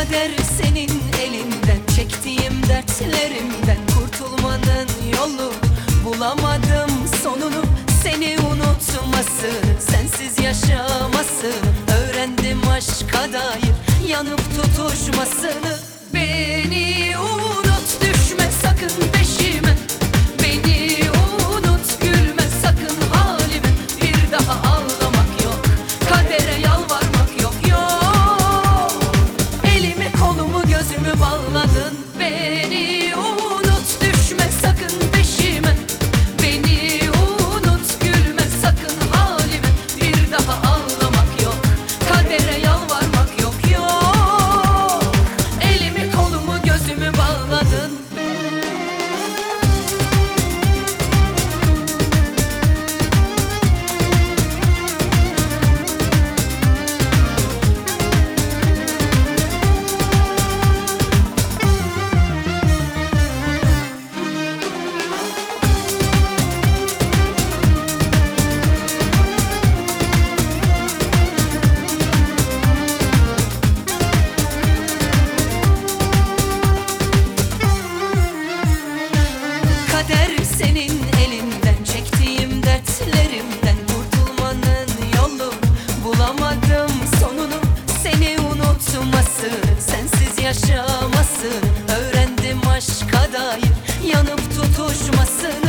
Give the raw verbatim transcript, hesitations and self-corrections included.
Kader senin elinden, çektiğim dertlerimden kurtulmanın yolu bulamadım sonunu. Seni unutmasını, sensiz yaşamasını öğrendim, aşka dair yanıp tutuşmasını. Beni unut, düşme sakın peşime. Beni unut, gülme sakın halime. Bir daha ağlamak yok, kadere yalvarmak yok, yok. Elimi kolumu gözümü bağladın. Beni unut, düşme sakın peşime. Beni unut, gülme sakın halime. Bir daha ağlamak yok, kadere yalvarmak yok, yok. Elimi kolumu gözümü bağladın. Kader senin elinden, çektiğim dertlerimden kurtulmanın yolu bulamadım sonunu. Seni unutmasını, sensiz yaşamasını öğrendim, aşka dair yanıp tutuşmasını.